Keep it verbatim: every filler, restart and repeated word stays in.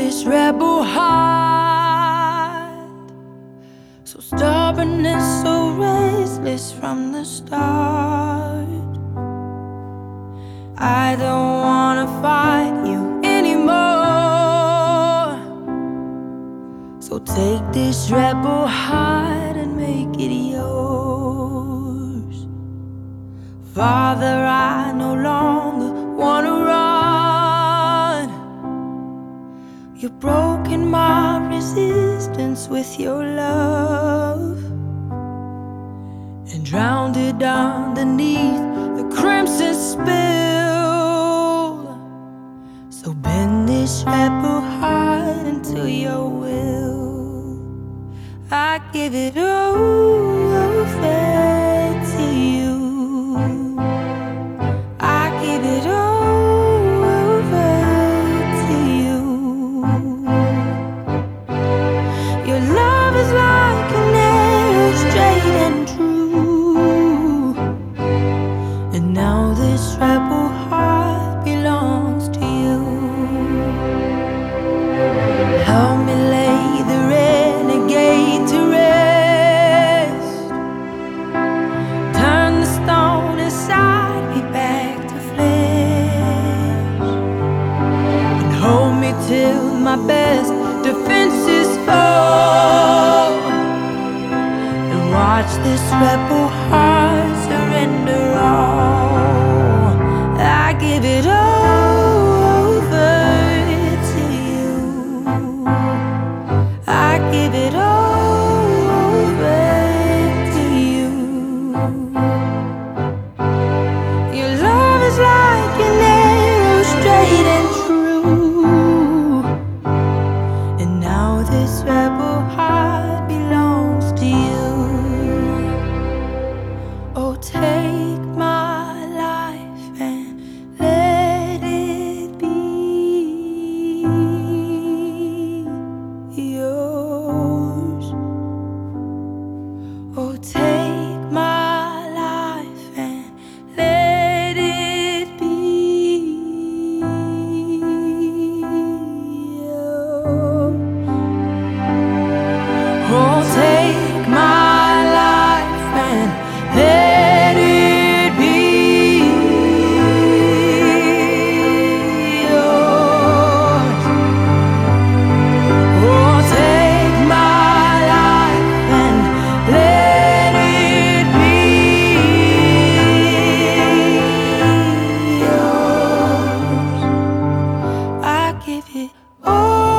this rebel heart, so stubborn and so restless from the start. I don't wanna fight you anymore, so take this rebel heart and make it yours. Father, I no longer wanna run. You've broken my resistance with your love and drowned it underneath the crimson spill. So bend this rebel heart into your will. I give it over to you. I give it over to you. Your love is like an arrow, straight and true. And now this rebel heart belongs to you. Help me lay the renegade to rest. Turn the stone inside me back to flesh, and hold me till my best defenses fall, and watch this rebel heart surrender all. I give it over to you. I give it over to you. Your love is like an arrow, straight and true. And now this rebel heart belongs to you. Oh, take my life and let it be yours. Oh, take my life and let it be yours. Oh, take my life and let it be yours. Oh, take my life and let it be yours. I give it all.